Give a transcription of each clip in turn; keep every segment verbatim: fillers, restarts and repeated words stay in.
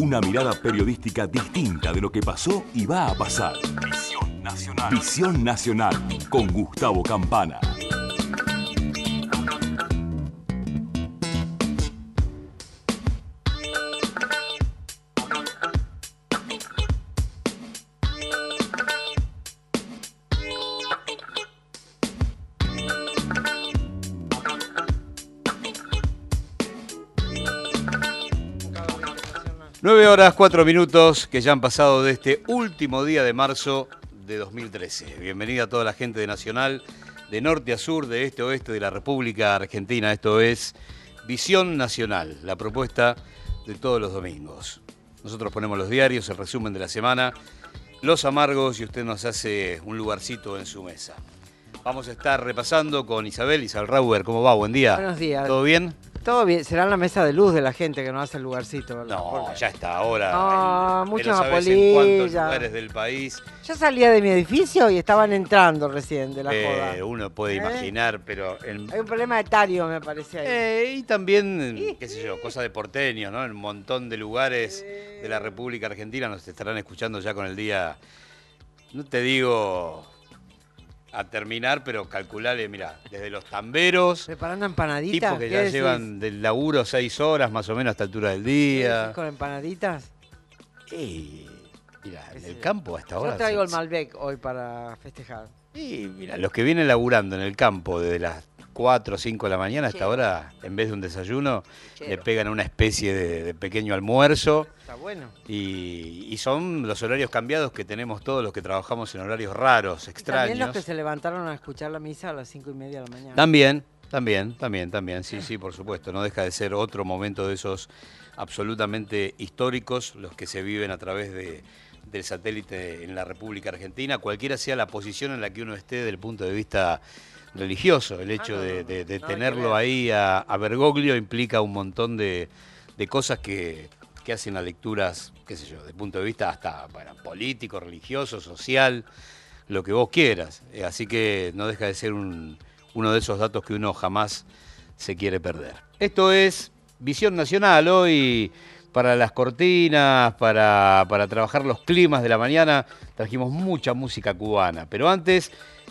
Una mirada periodística distinta de lo que pasó y va a pasar. Visión Nacional. Visión Nacional con Gustavo Campana. Nueve horas, cuatro minutos que ya han pasado de este último día de marzo de dos mil trece. Bienvenida a toda la gente de Nacional, de norte a sur, de este a oeste de la República Argentina. Esto es Visión Nacional, la propuesta de todos los domingos. Nosotros ponemos los diarios, el resumen de la semana, los amargos y usted nos hace un lugarcito en su mesa. Vamos a estar repasando con Isabel, Isabel Rauber. ¿Cómo va? Buen día. Buenos días. ¿Todo bien? Todo bien, será la mesa de luz de la gente que no hace el lugarcito, ¿verdad? No, Porque... ya está ahora. Ah, el, muchos pero sabes apolillas. en cuántos lugares del país. Yo salía de mi edificio y estaban entrando recién de la eh, joda. Uno puede ¿Eh? imaginar, pero... En, Hay un problema etario, me parece ahí. eh, y también, qué sé yo, cosa de porteños, ¿no? En un montón de lugares Eh... de la República Argentina nos estarán escuchando ya con el día, no te digo... a terminar, pero calculale, mira, desde los tamberos, ¿Preparando empanaditas? tipos que ¿Qué ya decís? llevan del laburo seis horas más o menos a esta altura del día. ¿Con empanaditas? Y mira, en Sí. el campo hasta ahora. Yo traigo el se- Malbec hoy para festejar. Y mira, los que vienen laburando en el campo desde las cuatro o cinco de la mañana hasta Chero. ahora, en vez de un desayuno, Chero. le pegan una especie de, de pequeño almuerzo. Está bueno. Y, y son los horarios cambiados que tenemos todos los que trabajamos en horarios raros, extraños. También los que se levantaron a escuchar la misa a las cinco y media de la mañana. También, también, también, también, sí, sí, por supuesto. No deja de ser otro momento de esos absolutamente históricos, los que se viven a través de, del satélite en la República Argentina, cualquiera sea la posición en la que uno esté desde el punto de vista religioso. El hecho Ah, no, de, no, de- de nada que tenerlo ver. ahí a, a Bergoglio implica un montón de, de cosas que, que hacen a lecturas, qué sé yo, desde el punto de vista hasta bueno, político, religioso, social, lo que vos quieras. Eh, Así que no deja de ser un, uno de esos datos que uno jamás se quiere perder. Esto es Visión Nacional. Hoy, para las cortinas, para, para trabajar los climas de la mañana, trajimos mucha música cubana. Pero antes,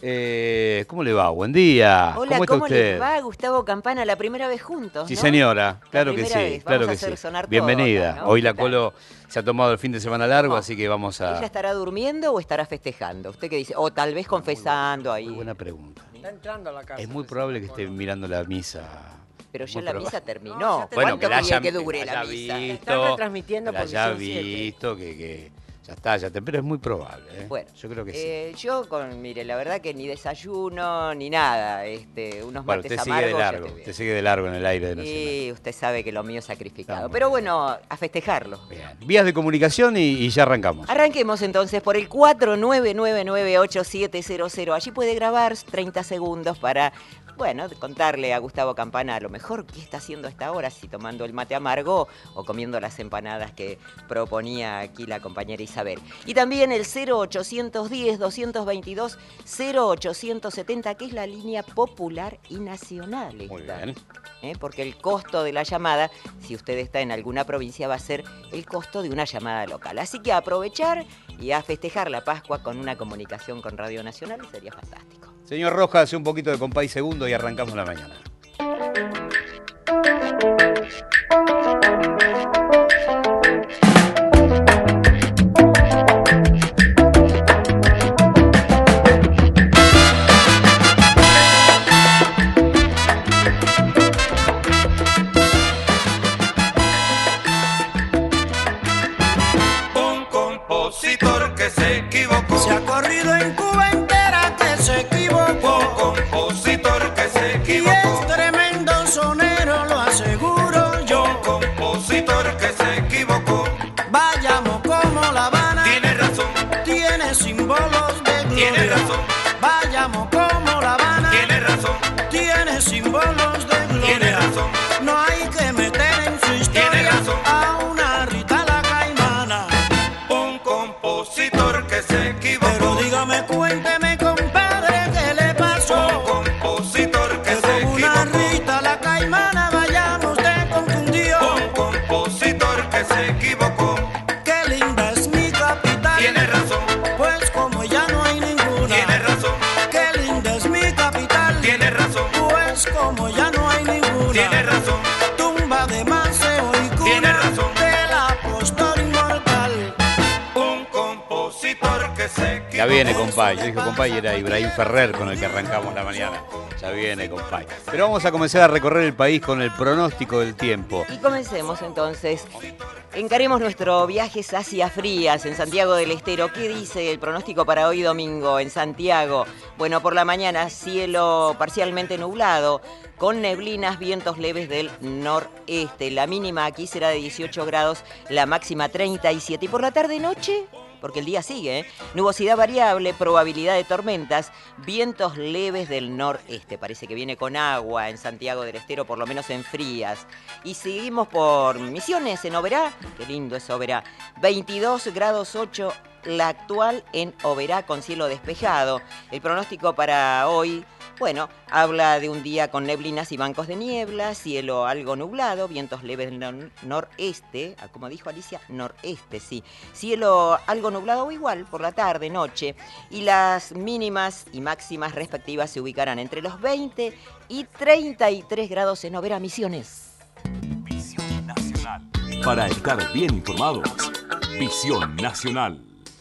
eh, ¿cómo le va? Buen día. Hola, ¿Cómo está ¿cómo usted? les va? Gustavo Campana, la primera vez juntos, Sí, ¿no? señora, claro La que primera sí, vez. claro Vamos a que hacer sí. sonar todo Bienvenida. acá, ¿no? Hoy la ¿Qué tal? Colo se ha tomado el fin de semana largo, No. así que vamos a... ¿Ella estará durmiendo o estará festejando? ¿Usted qué dice? O tal vez confesando ahí. Muy buena pregunta. Está entrando a la casa. Es muy recién, probable que esté bueno. mirando la misa. Pero ya Muy la proba- misa terminó. No, ya terminó. Bueno, ¿Cuánto que la quería haya, que que dure la la haya misa? visto, Están retransmitiendo que la por haya Visión siete. visto, que, que ya está, ya está, pero es muy probable. ¿eh? Bueno, yo creo que sí. eh, yo con, mire, la verdad que ni desayuno ni nada, este, unos Bueno, mates usted sigue de amargos. ya largo, estoy bien. usted sigue de largo en el aire de Nacional. Y usted sabe que lo mío es sacrificado. Está muy Pero bien. bueno, a festejarlo. Bien. Vías de comunicación y, y ya arrancamos. Arranquemos entonces por el cuatro nueve nueve nueve ocho siete cero cero. Allí puede grabar treinta segundos para, bueno, contarle a Gustavo Campana a lo mejor qué está haciendo a esta hora, si tomando el mate amargo o comiendo las empanadas que proponía aquí la compañera Isabel. Y también el cero ochocientos diez, doscientos veintidós, cero ochocientos setenta, que es la línea popular y nacional. Muy esta. bien. ¿eh? Porque el costo de la llamada, si usted está en alguna provincia, va a ser el costo de una llamada local. Así que a aprovechar y a festejar la Pascua con una comunicación con Radio Nacional sería fantástico. Señor Rojas, un poquito de compás segundo y arrancamos la mañana. Un compositor que se equivocó. Se ha corrido en Cuba entera que se equivocó. Un compositor que se Y equivocó. es tremendo sonero, lo aseguro yo. Un compositor que se equivocó. Vayamos como La Habana, Tiene razón, tiene símbolos de gloria. tiene razón, Vayamos como La Habana, tiene razón, tiene símbolos de gloria. tiene razón. No hay que meter en su Tiene historia razón. a una Rita la Caimana. Un compositor que se Pero equivocó. dígame, cuénteme, compadre, ¿qué le pasó? Un compositor que Que se con una equivocó. Rita la Caimana vayamos, te confundió. Un compositor que se equivocó. Ya viene, compay. Yo dije, compay, era Ibrahim Ferrer con el que arrancamos la mañana. Ya viene, compay. Pero vamos a comenzar a recorrer el país con el pronóstico del tiempo. Y comencemos entonces. Encaremos nuestro viaje hacia Frías, en Santiago del Estero. ¿Qué dice el pronóstico para hoy domingo en Santiago? Bueno, por la mañana, cielo parcialmente nublado, con neblinas, vientos leves del noreste. La mínima aquí será de dieciocho grados, la máxima treinta y siete. Y por la tarde-noche, porque el día sigue, ¿eh? Nubosidad variable, probabilidad de tormentas, vientos leves del noreste. Parece que viene con agua en Santiago del Estero, por lo menos en Frías. Y seguimos por Misiones, en Oberá. Qué lindo es Oberá. veintidós grados ocho, la actual en Oberá con cielo despejado. El pronóstico para hoy, bueno, habla de un día con neblinas y bancos de niebla, cielo algo nublado, vientos leves del nor noreste, como dijo Alicia, noreste, sí. Cielo algo nublado o igual por la tarde, noche. Y las mínimas y máximas respectivas se ubicarán entre los veinte y treinta y tres grados en Oberá, Misiones. Visión Nacional. Para estar bien informados, Visión Nacional.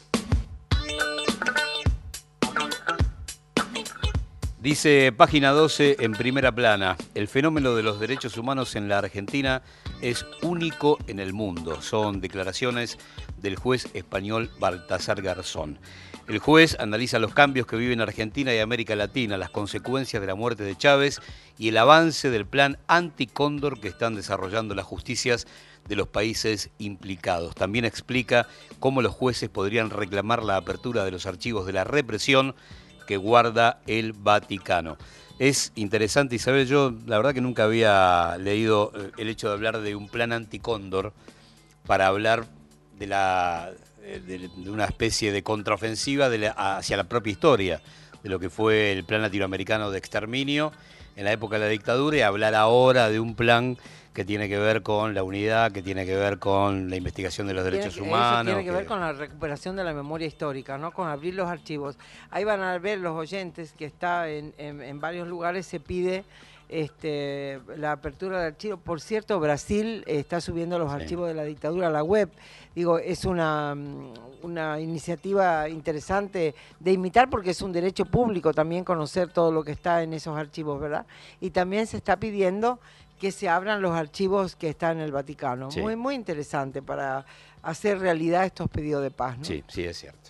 Dice página doce en primera plana, el fenómeno de los derechos humanos en la Argentina es único en el mundo. Son declaraciones del juez español Baltasar Garzón. El juez analiza los cambios que vive en Argentina y América Latina, las consecuencias de la muerte de Chávez y el avance del plan anticóndor que están desarrollando las justicias de los países implicados. También explica cómo los jueces podrían reclamar la apertura de los archivos de la represión que guarda el Vaticano. Es interesante, Isabel, yo la verdad que nunca había leído el hecho de hablar de un plan anticóndor para hablar de, la, de, de una especie de contraofensiva de la, hacia la propia historia, de lo que fue el plan latinoamericano de exterminio en la época de la dictadura, y hablar ahora de un plan que tiene que ver con la unidad, que tiene que ver con la investigación de los derechos tiene, humanos. Eso tiene que, que ver con la recuperación de la memoria histórica, ¿no? Con abrir los archivos. Ahí van a ver los oyentes que está en, en, en varios lugares se pide este, la apertura de archivos. Por cierto, Brasil está subiendo los sí. archivos de la dictadura a la web. Digo, es una, una iniciativa interesante de imitar porque es un derecho público también conocer todo lo que está en esos archivos, ¿verdad? Y también se está pidiendo que se abran los archivos que están en el Vaticano. Sí. Muy, muy interesante para hacer realidad estos pedidos de paz, ¿no? Sí, sí, es cierto.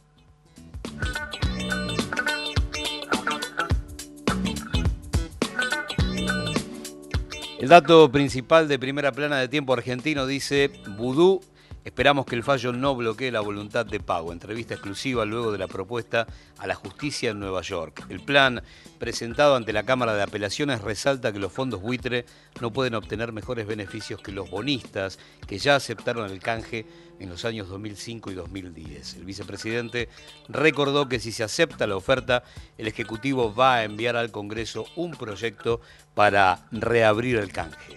El dato principal de primera plana de Tiempo Argentino dice: Vudú, esperamos que el fallo no bloquee la voluntad de pago. Entrevista exclusiva luego de la propuesta a la justicia en Nueva York. El plan presentado ante la Cámara de Apelaciones resalta que los fondos buitre no pueden obtener mejores beneficios que los bonistas que ya aceptaron el canje en los años dos mil cinco y dos mil diez. El vicepresidente recordó que si se acepta la oferta, el Ejecutivo va a enviar al Congreso un proyecto para reabrir el canje.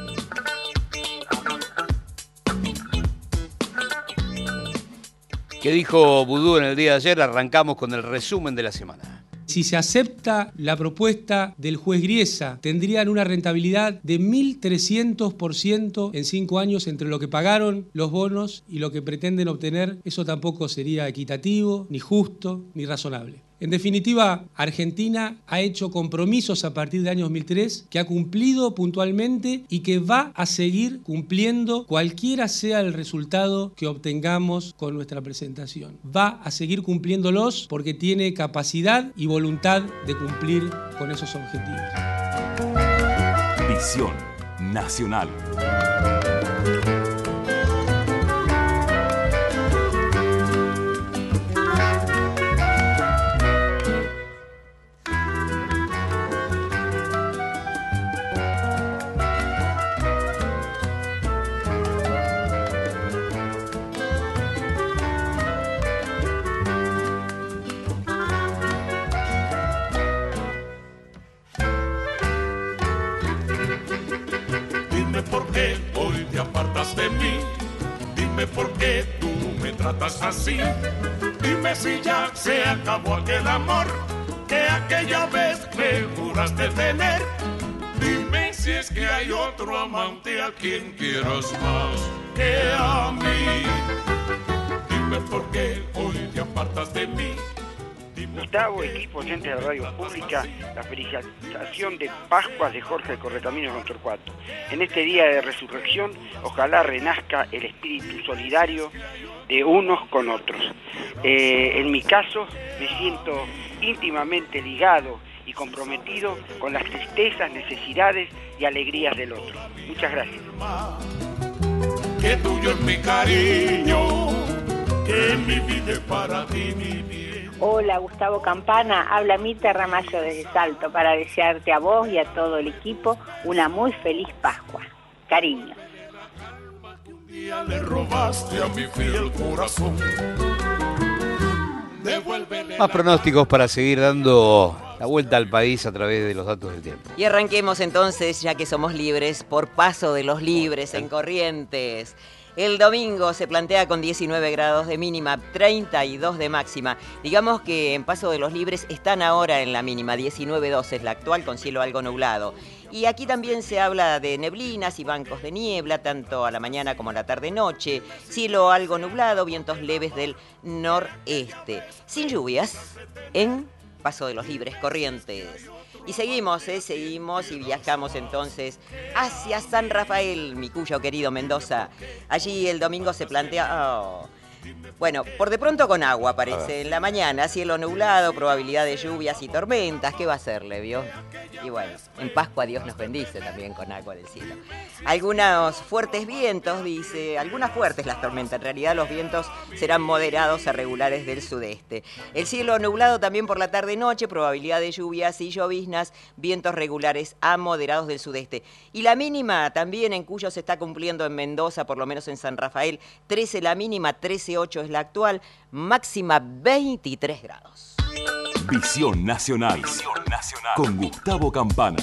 ¿Qué dijo Vudú en el día de ayer? Arrancamos con el resumen de la semana. Si se acepta la propuesta del juez Griesa, tendrían una rentabilidad de mil trescientos por ciento en cinco años entre lo que pagaron los bonos y lo que pretenden obtener. Eso tampoco sería equitativo, ni justo, ni razonable. En definitiva, Argentina ha hecho compromisos a partir del año dos mil tres que ha cumplido puntualmente y que va a seguir cumpliendo cualquiera sea el resultado que obtengamos con nuestra presentación. Va a seguir cumpliéndolos porque tiene capacidad y voluntad de cumplir con esos objetivos. Visión Nacional. Así, dime si ya se acabó aquel amor que aquella vez me juraste tener. Dime si es que hay otro amante a quien quieras más que a mí. Dime por qué hoy te apartas de mí. Gustavo, equipo, oyentes de la radio pública, la felicitación de Pascua de Jorge Corretamino con Torcuato. En este día de resurrección, ojalá renazca el espíritu solidario de unos con otros. Eh, en mi caso, me siento íntimamente ligado y comprometido con las tristezas, necesidades y alegrías del otro. Muchas gracias. Que tuyo es mi cariño, que mi vida es para ti, mi bien. Hola, Gustavo Campana, habla Mirta Ramallo desde Salto para desearte a vos y a todo el equipo una muy feliz Pascua. Cariño. Un día le robaste a mi fiel corazón. Devuélvele. Más pronósticos para seguir dando la vuelta al país a través de los datos del tiempo. Y arranquemos entonces, ya que somos libres, por Paso de los Libres en Corrientes. El domingo se plantea con diecinueve grados de mínima, treinta y dos de máxima. Digamos que en Paso de los Libres están ahora en la mínima, diecinueve punto dos es la actual con cielo algo nublado. Y aquí también se habla de neblinas y bancos de niebla, tanto a la mañana como a la tarde-noche. Cielo algo nublado, vientos leves del noreste. Sin lluvias en Paso de los Libres, Corrientes. Y seguimos, ¿eh? seguimos y viajamos entonces hacia San Rafael, mi cuyo querido Mendoza. Allí el domingo se plantea... Oh. Bueno, por de pronto con agua parece. En la mañana, cielo nublado, probabilidad de lluvias y tormentas. ¿Qué va a hacerle, vio? Y bueno, en Pascua Dios nos bendice también con agua del cielo. Algunos fuertes vientos, dice, algunas fuertes las tormentas. En realidad los vientos serán moderados a regulares del sudeste. El cielo nublado también por la tarde-noche, probabilidad de lluvias y lloviznas, vientos regulares a moderados del sudeste. Y la mínima también en Cuyo se está cumpliendo en Mendoza, por lo menos en San Rafael, trece la mínima, trece punto ocho es la actual, máxima veintitrés grados. Visión Nacional. Visión Nacional. Con Gustavo Campana.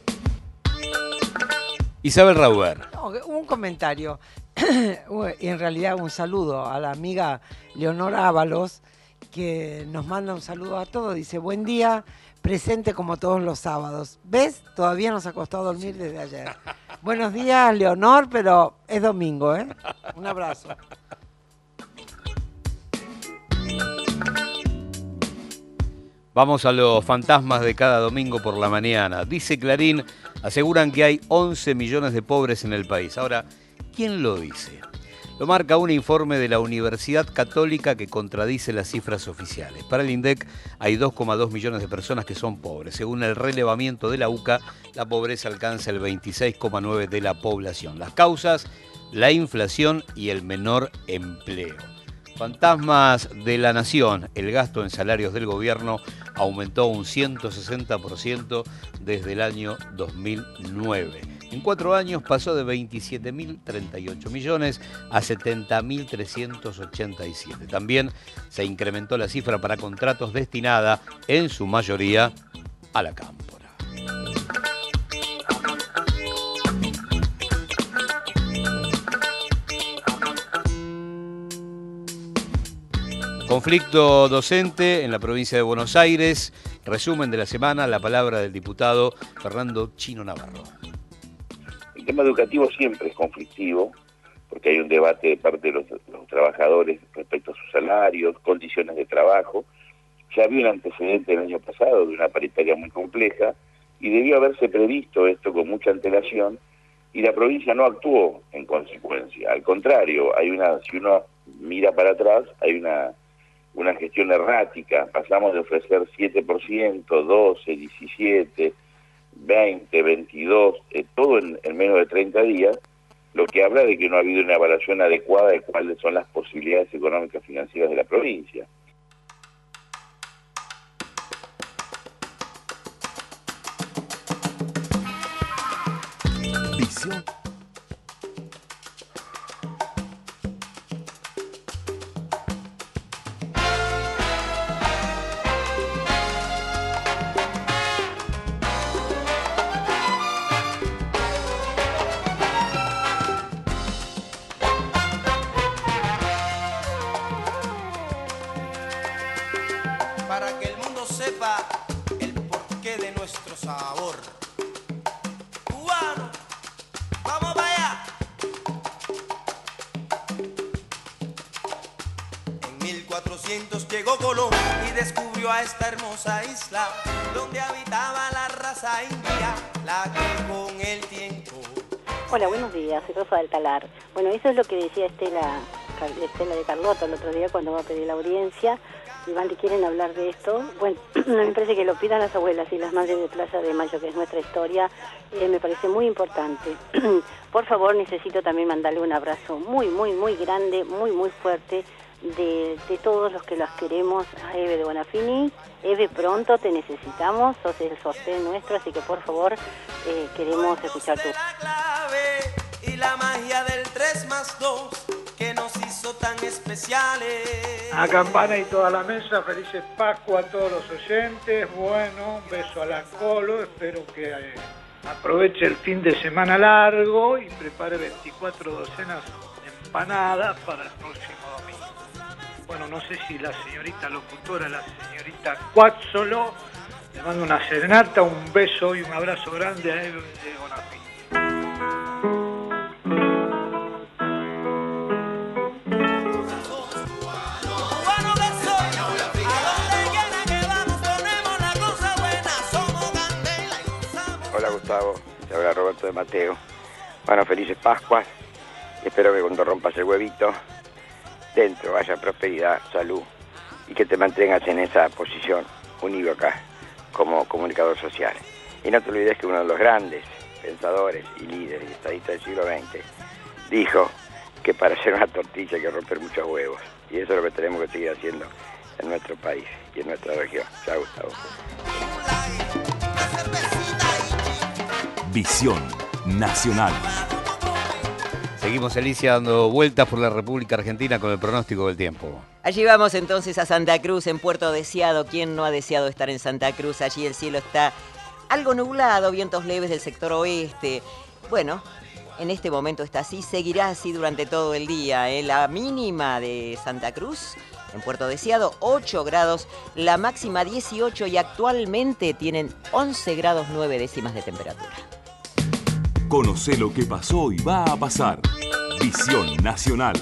Isabel Rauber. No, un comentario, en realidad un saludo a la amiga Leonora Ábalos, que nos manda un saludo a todos. Dice, buen día, presente como todos los sábados. ¿Ves? Todavía nos ha costado dormir desde ayer. Buenos días, Leonor, pero es domingo, ¿eh? Un abrazo. Vamos a los fantasmas de cada domingo por la mañana. Dice Clarín, aseguran que hay once millones de pobres en el país. Ahora, ¿quién lo dice? Lo marca un informe de la Universidad Católica que contradice las cifras oficiales. Para el INDEC hay dos coma dos millones de personas que son pobres. Según el relevamiento de la U C A, la pobreza alcanza el veintiséis coma nueve por ciento de la población. Las causas, la inflación y el menor empleo. Fantasmas de la nación, el gasto en salarios del gobierno aumentó un ciento sesenta por ciento desde el año dos mil nueve. En cuatro años pasó de veintisiete mil treinta y ocho millones a setenta mil trescientos ochenta y siete. También se incrementó la cifra para contratos destinada, en su mayoría, a la cámpora. Conflicto docente en la provincia de Buenos Aires. Resumen de la semana, la palabra del diputado Fernando Chino Navarro. El tema educativo siempre es conflictivo, porque hay un debate de parte de los, los trabajadores respecto a sus salarios, condiciones de trabajo. Ya había un antecedente el año pasado de una paritaria muy compleja y debió haberse previsto esto con mucha antelación y la provincia no actuó en consecuencia. Al contrario, hay una, si uno mira para atrás, hay una una gestión errática. Pasamos de ofrecer siete por ciento, doce, diecisiete, veinte, veintidós, eh, todo en, en menos de treinta días, lo que habla de que no ha habido una evaluación adecuada de cuáles son las posibilidades económicas y financieras de la provincia. Visión. Para que el mundo sepa el porqué de nuestro sabor. Cubano, vamos. cuatrocientos llegó Colón y descubrió a esta hermosa isla donde habitaba la raza india, la que con el tiempo... Hola, buenos días, soy Rosa del Talar. Bueno, eso es lo que decía Estela, Estela de Carlota el otro día cuando va a pedir la audiencia. Si van y quieren hablar de esto, bueno, me parece que lo pidan las abuelas y las madres de Plaza de Mayo, que es nuestra historia, eh, me parece muy importante. Por favor, necesito también mandarle un abrazo muy, muy, muy grande, muy, muy fuerte de, de todos los que las queremos, a Eve de Bonafini. Eve, pronto te necesitamos, sos el sostén nuestro, así que por favor, eh, queremos escuchar tu... La clave y la magia del tres más dos que nos hizo tan especiales. A Campana y toda la mesa, felices Pascua a todos los oyentes. Bueno, un beso a la Colo, espero que eh, aproveche el fin de semana largo y prepare veinticuatro docenas de empanadas para el próximo domingo. Bueno, no sé si la señorita locutora, la señorita Cuazzolo, le mando una serenata, un beso y un abrazo grande a Eve de Bonafini. Hola Gustavo, te habla Roberto de Mateo. Bueno, felices Pascuas. Espero que cuando rompas el huevito, dentro haya prosperidad, salud y que te mantengas en esa posición unívoca como comunicador social. Y no te olvides que uno de los grandes pensadores y líderes y estadistas del siglo veinte dijo que para hacer una tortilla hay que romper muchos huevos. Y eso es lo que tenemos que seguir haciendo en nuestro país y en nuestra región. Chao, Gustavo. Visión Nacional. Seguimos, Alicia, dando vueltas por la República Argentina con el pronóstico del tiempo. Allí vamos entonces a Santa Cruz, en Puerto Deseado. ¿Quién no ha deseado estar en Santa Cruz? Allí el cielo está algo nublado, vientos leves del sector oeste. Bueno, en este momento está así, seguirá así durante todo el día, ¿eh? La mínima de Santa Cruz, en Puerto Deseado, ocho grados, la máxima dieciocho y actualmente tienen once grados nueve décimas de temperatura. Conoce lo que pasó y va a pasar. Visión Nacional.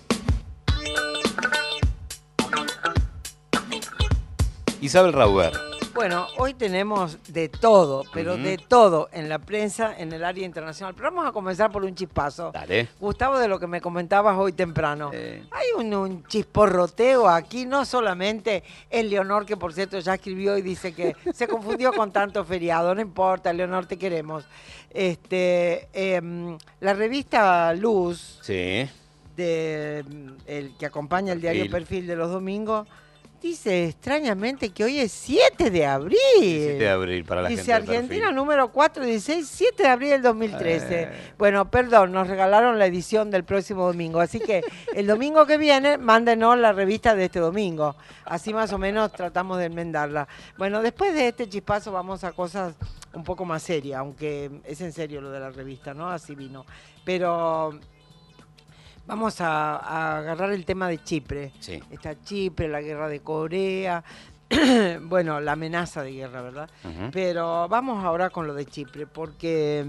Isabel Rauber. Bueno, hoy tenemos de todo, pero uh-huh. de todo en la prensa, en el área internacional. Pero vamos a comenzar por un chispazo. Dale. Gustavo, de lo que me comentabas hoy temprano. Eh. Hay un, un chisporroteo aquí, no solamente el Leonor, que por cierto ya escribió y dice que se confundió con tanto feriado. No importa, Leonor, te queremos. Este, eh, la revista Luz, sí. de, el que acompaña el diario Perfil de los domingos, dice extrañamente que hoy es siete de abril. siete de abril para la dice gente. Dice Argentina número cuatro dieciséis, siete de abril del dos mil trece. Eh. Bueno, perdón, nos regalaron la edición del próximo domingo. Así que el domingo que viene, mándenos la revista de este domingo. Así más o menos tratamos de enmendarla. Bueno, después de este chispazo vamos a cosas un poco más serias, aunque es en serio lo de la revista, ¿no? Así vino. Pero... vamos a, a agarrar el tema de Chipre. Sí. Está Chipre, la guerra de Corea, bueno, la amenaza de guerra, ¿verdad? Uh-huh. Pero vamos ahora con lo de Chipre, porque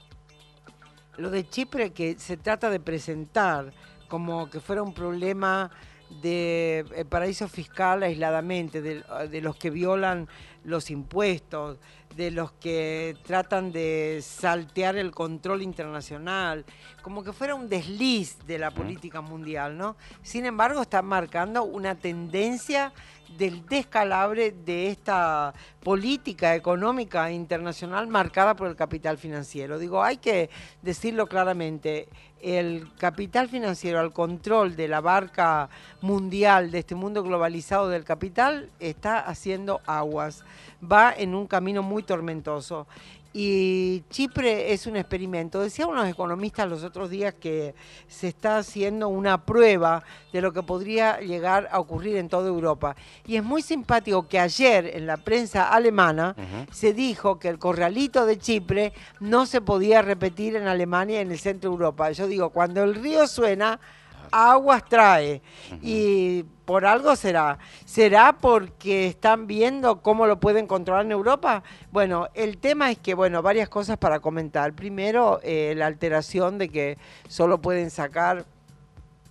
lo de Chipre que se trata de presentar como que fuera un problema de eh, paraíso fiscal aisladamente, de, de los que violan los impuestos, de los que tratan de saltear el control internacional, como que fuera un desliz de la política mundial, ¿no? Sin embargo, está marcando una tendencia del descalabre de esta política económica internacional marcada por el capital financiero. Digo, hay que decirlo claramente, el capital financiero al control de la barca mundial, de este mundo globalizado del capital, está haciendo aguas, va en un camino muy tormentoso. Y Chipre es un experimento. Decían unos economistas los otros días que se está haciendo una prueba de lo que podría llegar a ocurrir en toda Europa. Y es muy simpático que ayer en la prensa alemana uh-huh. se dijo que el corralito de Chipre no se podía repetir en Alemania y en el centro de Europa. Yo digo, cuando el río suena, aguas trae. Uh-huh. Y por algo será. ¿Será porque están viendo cómo lo pueden controlar en Europa? Bueno, el tema es que, bueno, varias cosas para comentar. Primero, eh, la alteración de que solo pueden sacar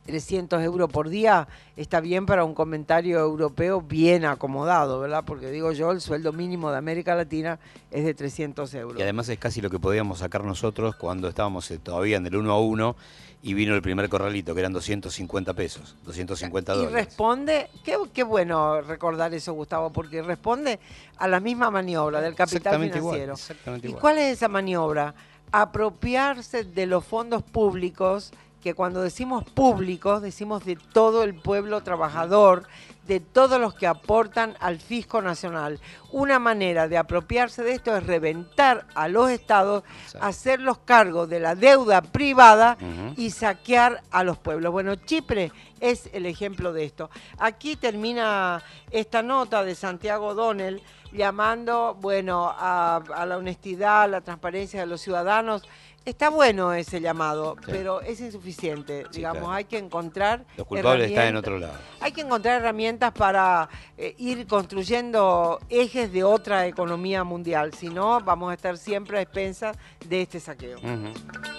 trescientos euros por día está bien para un comentario europeo bien acomodado, ¿verdad? Porque digo yo, el sueldo mínimo de América Latina es de trescientos euros. Y además es casi lo que podíamos sacar nosotros cuando estábamos todavía en el uno a uno y vino el primer corralito, que eran doscientos cincuenta pesos, doscientos cincuenta dólares. Y responde, qué, qué bueno recordar eso, Gustavo, porque responde a la misma maniobra del capital Exactamente financiero. igual, exactamente ¿Y igual. cuál es esa maniobra? Apropiarse de los fondos públicos, que cuando decimos públicos, decimos de todo el pueblo trabajador, de todos los que aportan al fisco nacional. Una manera de apropiarse de esto es reventar a los estados, Exacto. hacerlos cargo de la deuda privada Ujú. y saquear a los pueblos. Bueno, Chipre es el ejemplo de esto. Aquí termina esta nota de Santiago Donel llamando, bueno, a, a la honestidad, a la transparencia de los ciudadanos. Está bueno ese llamado, sí. pero es insuficiente. Sí, digamos, claro. hay que encontrar Los culpables están en herramientas- otro lado. Hay que encontrar herramientas para eh, ir construyendo ejes de otra economía mundial. Si no, vamos a estar siempre a expensas de este saqueo. Ujú.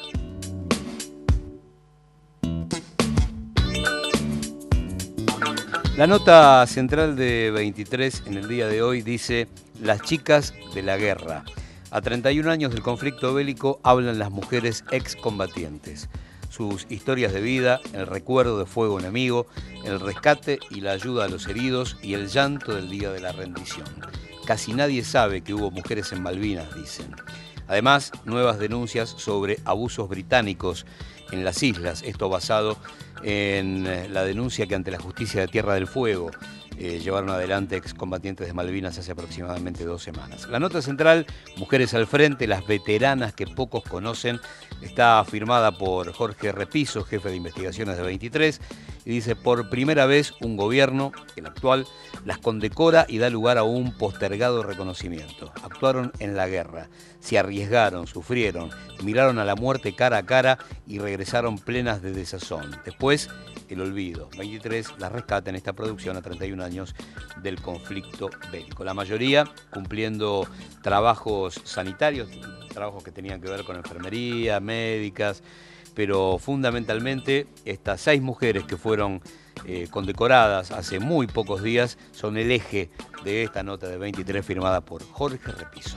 La nota central de veintitrés en el día de hoy dice: las chicas de la guerra. A treinta y un años del conflicto bélico hablan las mujeres excombatientes. Sus historias de vida, el recuerdo de fuego enemigo, el rescate y la ayuda a los heridos y el llanto del día de la rendición. Casi nadie sabe que hubo mujeres en Malvinas, dicen. Además, nuevas denuncias sobre abusos británicos en las islas, esto basado en la denuncia que ante la justicia de Tierra del Fuego eh, llevaron adelante excombatientes de Malvinas hace aproximadamente dos semanas. La nota central, Mujeres al Frente, las veteranas que pocos conocen, está firmada por Jorge Repiso, jefe de investigaciones de veintitrés, y dice: por primera vez un gobierno, el actual, las condecora y da lugar a un postergado reconocimiento. Actuaron en la guerra, se arriesgaron, sufrieron, miraron a la muerte cara a cara y regresaron plenas de desazón. Después, el olvido. veintitrés la rescata en esta producción a treinta y un años del conflicto bélico. La mayoría cumpliendo trabajos sanitarios, trabajos que tenían que ver con enfermería, médicas, pero fundamentalmente estas seis mujeres que fueron eh, condecoradas hace muy pocos días son el eje de esta nota de veintitrés firmada por Jorge Repiso.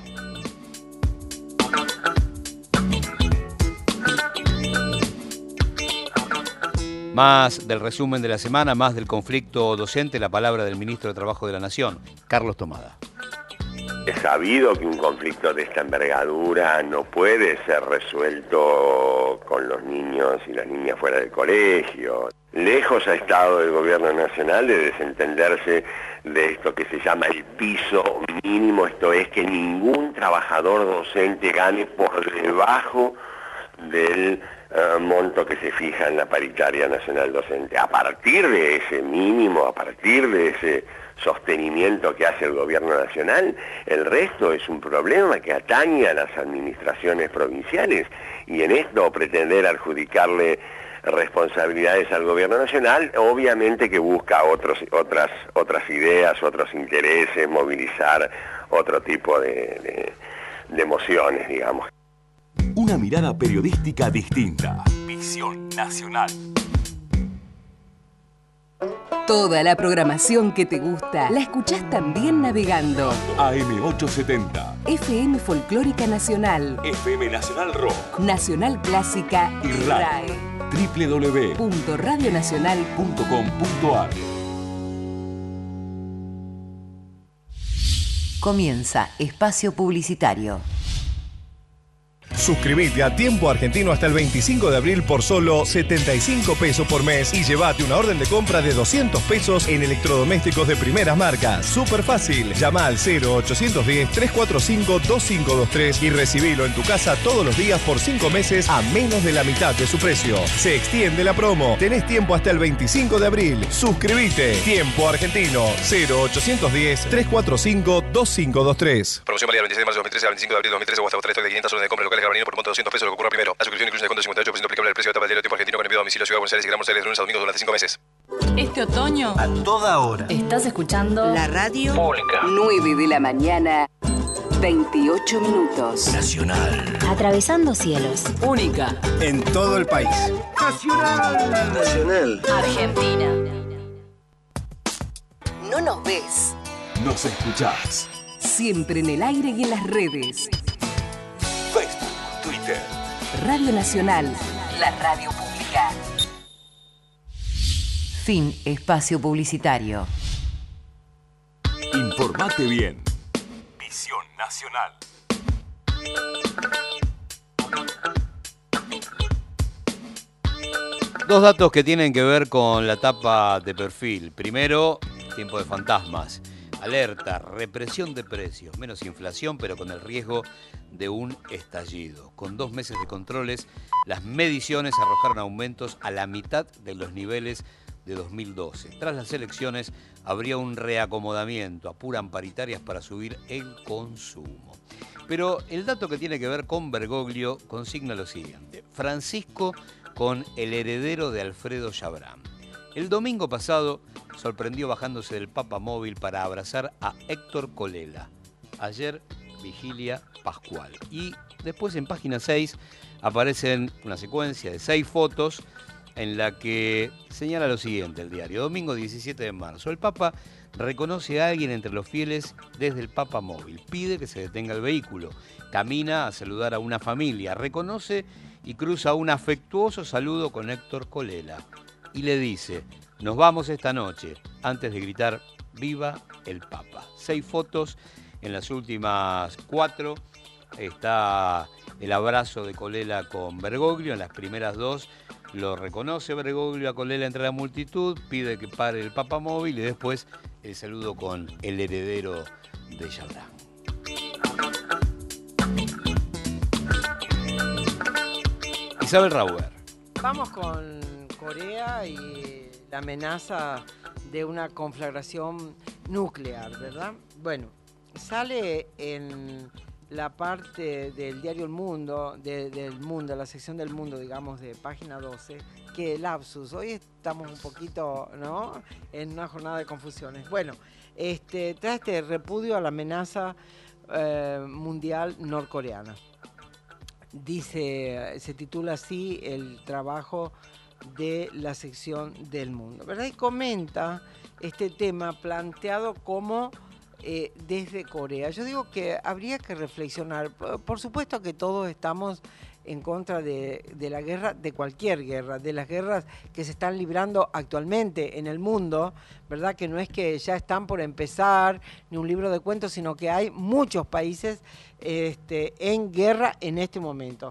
Más del resumen de la semana, más del conflicto docente, la palabra del ministro de Trabajo de la Nación, Carlos Tomada. Es sabido que un conflicto de esta envergadura no puede ser resuelto con los niños y las niñas fuera del colegio. Lejos ha estado el gobierno nacional de desentenderse de esto que se llama el piso mínimo, esto es que ningún trabajador docente gane por debajo del uh, monto que se fija en la paritaria nacional docente. A partir de ese mínimo, a partir de ese sostenimiento que hace el gobierno nacional, el resto es un problema que atañe a las administraciones provinciales, y en esto pretender adjudicarle responsabilidades al gobierno nacional, obviamente que busca otros, otras, otras ideas, otros intereses, movilizar otro tipo de, de, de emociones, digamos. Una mirada periodística distinta. Visión Nacional. Toda la programación que te gusta la escuchás también navegando. A M ochocientos setenta. F M Folclórica Nacional. F M Nacional Rock. Nacional Clásica Y y R A R A E. E. doble u doble u doble u Punto radionacional punto com punto a r. Comienza Espacio Publicitario. Suscríbete a Tiempo Argentino hasta el veinticinco de abril por solo setenta y cinco pesos por mes y llévate una orden de compra de doscientos pesos en electrodomésticos de primeras marcas. Súper fácil. Llama al cero ochocientos diez, trescientos cuarenta y cinco, veinticinco veintitrés y recibilo en tu casa todos los días por cinco meses a menos de la mitad de su precio. Se extiende la promo. Tenés tiempo hasta el veinticinco de abril. Suscríbete. Tiempo Argentino. cero ochocientos diez, trescientos cuarenta y cinco, veinticinco veintitrés. Promoción válida del veintiséis de marzo de dos mil trece al veinticinco de abril de dos mil trece o hasta agotar stock de quinientas órdenes de compra locales Garbarino por monto de doscientos pesos, lo que ocurra primero. La suscripción incluye un descuento del cincuenta y ocho por ciento aplicable al precio de etapa del diario Tiempo Argentino con envío a domicilio Ciudad de Buenos Aires y Gran Buenos Aires de lunes a domingos durante cinco meses. Este otoño, A toda hora. estás escuchando La radio Pública. nueve de la mañana. veintiocho minutos. Nacional. Atravesando cielos. Única en todo el país. Nacional. Nacional. Argentina. No nos ves. Nos escuchás. Siempre en el aire y en las redes. Facebook, Twitter. Radio Nacional, la radio pública. Fin espacio publicitario. Informate bien. Visión Nacional. Dos datos que tienen que ver con la tapa de perfil. Primero, tiempo de fantasmas. Alerta, represión de precios, menos inflación, pero con el riesgo de un estallido. Con dos meses de controles, las mediciones arrojaron aumentos a la mitad de los niveles de dos mil doce. Tras las elecciones, habría un reacomodamiento, apuran paritarias para subir el consumo. Pero el dato que tiene que ver con Bergoglio consigna lo siguiente. Francisco con el heredero de Alfredo Chabrán. El domingo pasado sorprendió bajándose del papamóvil para abrazar a Héctor Colela. Ayer, vigilia pascual. Y después en página seis aparecen una secuencia de seis fotos en la que señala lo siguiente el diario. Domingo diecisiete de marzo. El Papa reconoce a alguien entre los fieles desde el papamóvil. Pide que se detenga el vehículo. Camina a saludar a una familia. Reconoce y cruza un afectuoso saludo con Héctor Colela. Y le dice, nos vamos esta noche, antes de gritar, ¡viva el Papa! Seis fotos, en las últimas cuatro está el abrazo de Colela con Bergoglio, en las primeras dos lo reconoce Bergoglio a Colela entre la multitud, pide que pare el papamóvil y después el saludo con el heredero de Chabrán. Isabel Rauber. Vamos con Corea y la amenaza de una conflagración nuclear, ¿verdad? Bueno, sale en la parte del diario El Mundo, de, del Mundo, la sección del Mundo, digamos, de página doce, que lapsus. Hoy estamos un poquito, ¿no?, en una jornada de confusiones. Bueno, este, trae este repudio a la amenaza eh, mundial norcoreana. Dice, se titula así el trabajo de la sección del Mundo, ¿verdad? Y comenta este tema planteado como eh, desde Corea. Yo digo que habría que reflexionar. Por, por supuesto que todos estamos en contra de, de la guerra, de cualquier guerra, de las guerras que se están librando actualmente en el mundo, ¿verdad? Que no es que ya están por empezar, ni un libro de cuentos, sino que hay muchos países este, en guerra en este momento.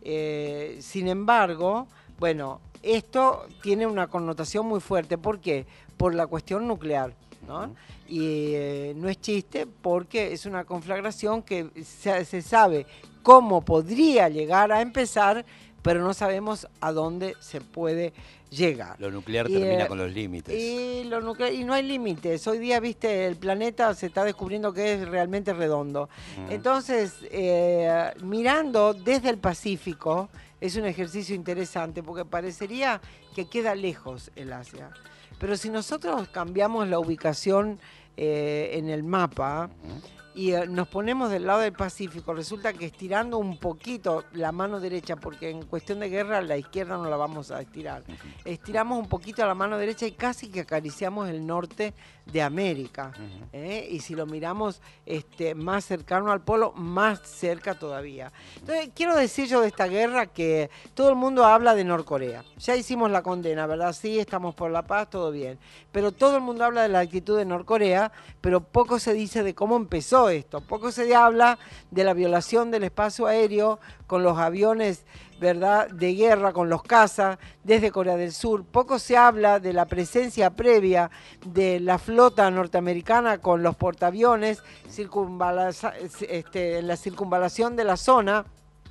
Eh, sin embargo, bueno, esto tiene una connotación muy fuerte. ¿Por qué? Por la cuestión nuclear, ¿no? Uh-huh. Y eh, no es chiste, porque es una conflagración que se, se sabe cómo podría llegar a empezar, pero no sabemos a dónde se puede llegar. Lo nuclear y, termina eh, con los límites. Y, lo nuclear, y no hay límites. Hoy día, viste, el planeta se está descubriendo que es realmente redondo. Uh-huh. Entonces, eh, mirando desde el Pacífico, es un ejercicio interesante, porque parecería que queda lejos el Asia. Pero si nosotros cambiamos la ubicación eh, en el mapa, uh-huh, y eh, nos ponemos del lado del Pacífico, resulta que estirando un poquito la mano derecha, porque en cuestión de guerra la izquierda no la vamos a estirar, uh-huh, estiramos un poquito la mano derecha y casi que acariciamos el norte de América, uh-huh, ¿eh? Y si lo miramos este, más cercano al polo, más cerca todavía. Entonces, quiero decir yo de esta guerra que todo el mundo habla de Norcorea. Ya hicimos la condena, ¿verdad? Sí, estamos por la paz, todo bien. Pero todo el mundo habla de la actitud de Norcorea, pero poco se dice de cómo empezó esto. Poco se habla de la violación del espacio aéreo con los aviones, ¿verdad?, de guerra, con los cazas desde Corea del Sur. Poco se habla de la presencia previa de la flota norteamericana con los portaaviones circunvala- este, en la circunvalación de la zona,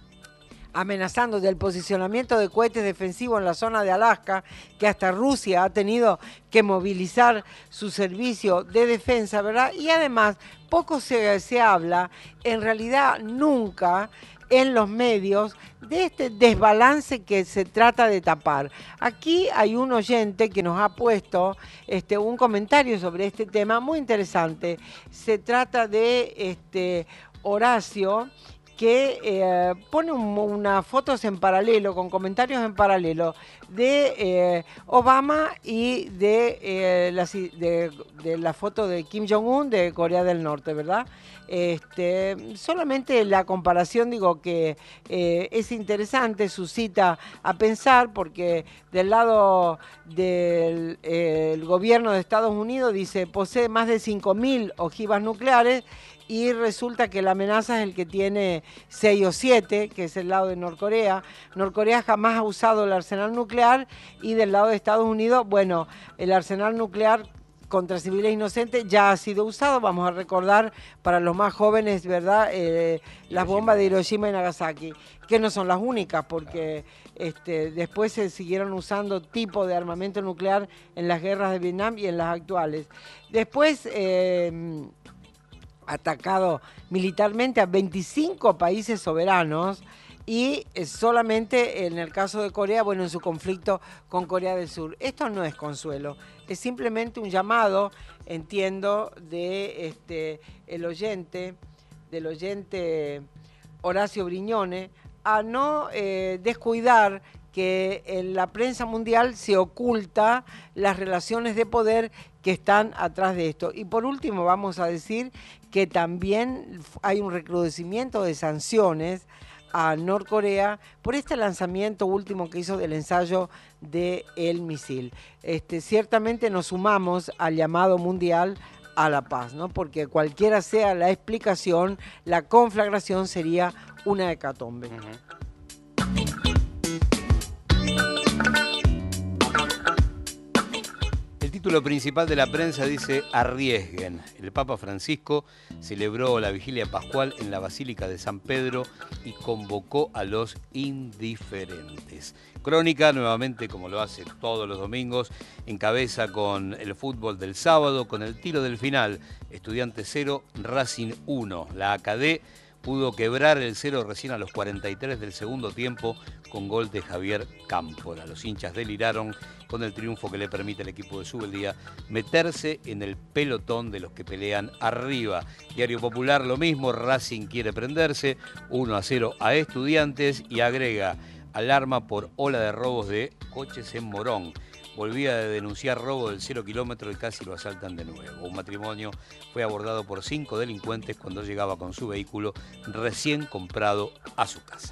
amenazando del posicionamiento de cohetes defensivos en la zona de Alaska, que hasta Rusia ha tenido que movilizar su servicio de defensa, ¿verdad? Y además, poco se, se habla, en realidad nunca, en los medios, de este desbalance que se trata de tapar. Aquí hay un oyente que nos ha puesto este, un comentario sobre este tema muy interesante. Se trata de este, Horacio, que eh, pone un, unas fotos en paralelo, con comentarios en paralelo, de eh, Obama y de, eh, la, de, de la foto de Kim Jong-un de Corea del Norte, ¿verdad? Este, solamente la comparación, digo que eh, es interesante, suscita a pensar, porque del lado del eh, el gobierno de Estados Unidos dice posee más de cinco mil ojivas nucleares, y resulta que la amenaza es el que tiene seis o siete, que es el lado de Norcorea. Norcorea jamás ha usado el arsenal nuclear, y del lado de Estados Unidos, bueno, el arsenal nuclear contra civiles inocentes ya ha sido usado. Vamos a recordar para los más jóvenes, ¿verdad?, eh, las bombas de Hiroshima y Nagasaki, que no son las únicas, porque este, después se siguieron usando tipos de armamento nuclear en las guerras de Vietnam y en las actuales. Después... Eh, atacado militarmente a veinticinco países soberanos, y solamente en el caso de Corea, bueno, en su conflicto con Corea del Sur. Esto no es consuelo, es simplemente un llamado, entiendo, de este el oyente, del oyente Horacio Brignone, a no eh, descuidar que en la prensa mundial se oculta las relaciones de poder que están atrás de esto. Y por último vamos a decir que también hay un recrudecimiento de sanciones a Norcorea por este lanzamiento último que hizo del ensayo del misil. Este, ciertamente nos sumamos al llamado mundial a la paz, ¿no? Porque cualquiera sea la explicación, la conflagración sería una hecatombe. Uh-huh. El título principal de la prensa dice: arriesguen. El Papa Francisco celebró la vigilia pascual en la Basílica de San Pedro y convocó a los indiferentes. Crónica, nuevamente, como lo hace todos los domingos, encabeza con el fútbol del sábado, con el tiro del final. Estudiantes cero, Racing uno. La A C A D pudo quebrar el cero recién a los cuarenta y tres del segundo tiempo con gol de Javier Cámpora. Los hinchas deliraron con el triunfo que le permite al equipo de Subeldía meterse en el pelotón de los que pelean arriba. Diario Popular lo mismo, Racing quiere prenderse, uno a cero a Estudiantes, y agrega: alarma por ola de robos de coches en Morón. Volvía a denunciar robo del cero kilómetro y casi lo asaltan de nuevo. Un matrimonio fue abordado por cinco delincuentes cuando llegaba con su vehículo recién comprado a su casa.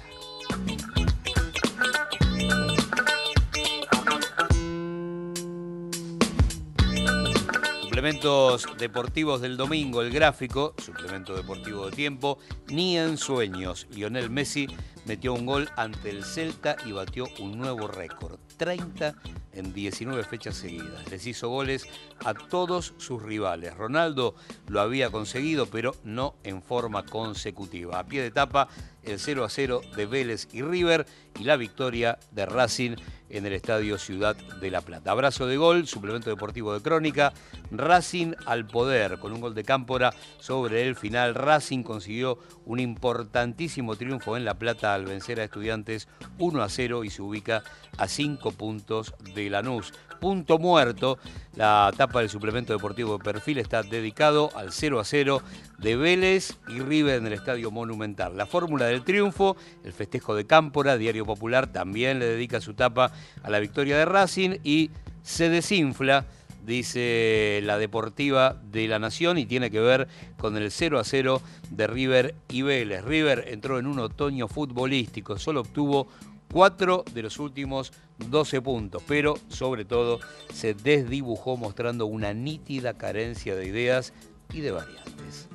Suplementos deportivos del domingo, el gráfico, suplemento deportivo de tiempo, ni en sueños. Lionel Messi metió un gol ante el Celta y batió un nuevo récord, treinta en diecinueve fechas seguidas. Les hizo goles a todos sus rivales. Ronaldo lo había conseguido, pero no en forma consecutiva. A pie de tapa, el cero a cero de Vélez y River y la victoria de Racing en el Estadio Ciudad de La Plata. Abrazo de gol, suplemento deportivo de Crónica. Racing al poder, con un gol de Cámpora sobre el final. Racing consiguió un importantísimo triunfo en La Plata al vencer a Estudiantes uno a cero y se ubica a cinco puntos de Lanús. Punto muerto, la tapa del suplemento deportivo de Perfil está dedicado al cero a cero de Vélez y River en el Estadio Monumental. La fórmula del triunfo, el festejo de Cámpora. Diario Popular también le dedica su tapa a la victoria de Racing y se desinfla, dice la Deportiva de La Nación, y tiene que ver con el cero a cero de River y Vélez. River entró en un otoño futbolístico, solo obtuvo cuatro de los últimos doce puntos, pero sobre todo se desdibujó mostrando una nítida carencia de ideas y de variantes.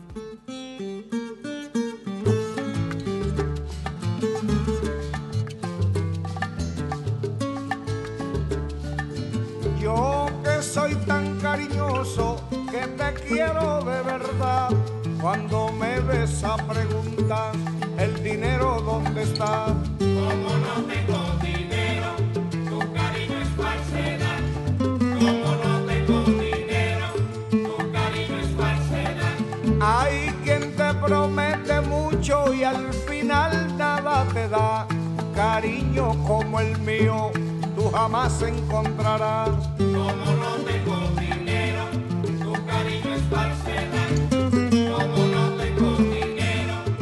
Yo que soy tan cariñoso, que te quiero de verdad, cuando me ves a preguntar, ¿el dinero dónde está? Como no tengo dinero, tu cariño es falsedad. Como no tengo dinero, tu cariño es falsedad. Hay quien te promete mucho y al final nada te da. Cariño como el mío, tú jamás encontrarás. Como no tengo dinero, tu cariño es falsedad. Como no tengo dinero,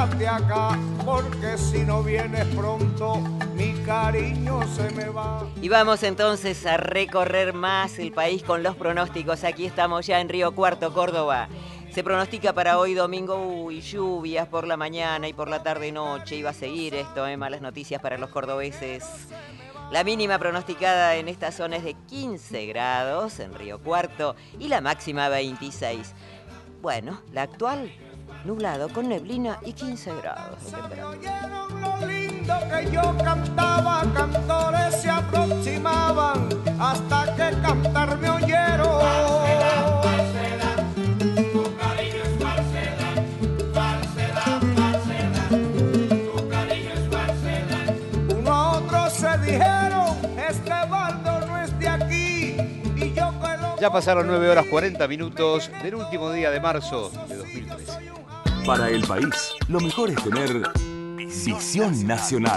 quédate acá, porque si no vienes pronto, mi cariño se me va. Y vamos entonces a recorrer más el país con los pronósticos. Aquí estamos ya en Río Cuarto, Córdoba. Se pronostica para hoy domingo, uy, lluvias por la mañana y por la tarde-noche. Y va a seguir esto, ¿eh? Malas noticias para los cordobeses. La mínima pronosticada en esta zona es de quince grados en Río Cuarto y la máxima veintiséis. Bueno, la actual, nublado con neblina y quince grados de temperatura. Lo lindo que yo cantaba, cantores se aproximaban hasta que cantar me oyeron. Falsedad, falsedad, tu cariño es falsedad, falsedad, falsedad, tu cariño es falsedad. Uno a otro se dijeron, este Baldo no es de aquí y yo que lo... Ya pasaron nueve horas cuarenta minutos del último día de marzo de dos mil trece. Para el país, lo mejor es tener Visión Nacional.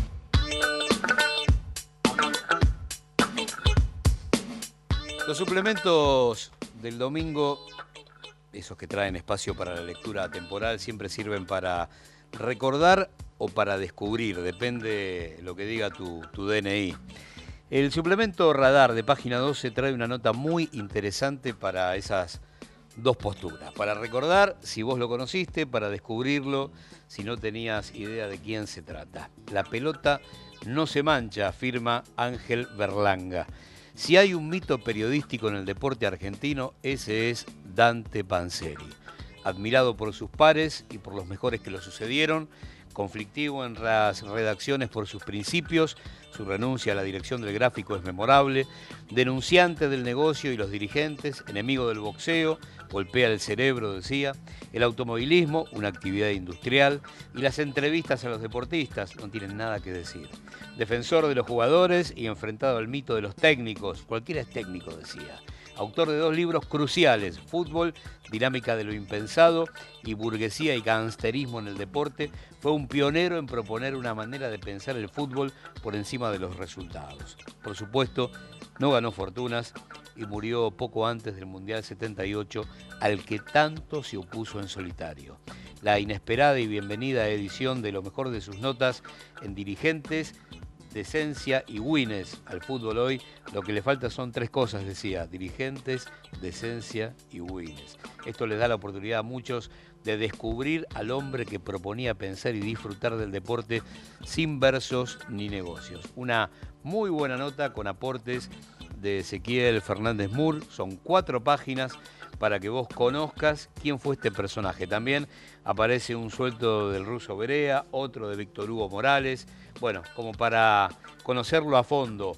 Los suplementos del domingo, esos que traen espacio para la lectura temporal, siempre sirven para recordar o para descubrir, depende lo que diga tu, tu D N I. El suplemento Radar de página doce trae una nota muy interesante para esas dos posturas. Para recordar si vos lo conociste, para descubrirlo si no tenías idea de quién se trata. La pelota no se mancha, afirma Ángel Berlanga. Si hay un mito periodístico en el deporte argentino, ese es Dante Panzeri. Admirado por sus pares y por los mejores que lo sucedieron, conflictivo en las redacciones por sus principios, su renuncia a la dirección del gráfico es memorable, denunciante del negocio y los dirigentes, enemigo del boxeo, golpea el cerebro, decía, el automovilismo, una actividad industrial, y las entrevistas a los deportistas no tienen nada que decir. Defensor de los jugadores y enfrentado al mito de los técnicos, cualquiera es técnico, decía. Autor de dos libros cruciales, Fútbol, Dinámica de lo Impensado y Burguesía y Gangsterismo en el Deporte, fue un pionero en proponer una manera de pensar el fútbol por encima de los resultados. Por supuesto, no ganó fortunas y murió poco antes del Mundial setenta y ocho, al que tanto se opuso en solitario. La inesperada y bienvenida edición de lo mejor de sus notas en Dirigentes, Decencia y Winnes al fútbol hoy, lo que le falta son tres cosas, decía, dirigentes, decencia y Winnes. Esto les da la oportunidad a muchos de descubrir al hombre que proponía pensar y disfrutar del deporte sin versos ni negocios. Una muy buena nota con aportes de Ezequiel Fernández Mur, son cuatro páginas para que vos conozcas quién fue este personaje. También aparece un suelto del Ruso Berea, otro de Víctor Hugo Morales, bueno, como para conocerlo a fondo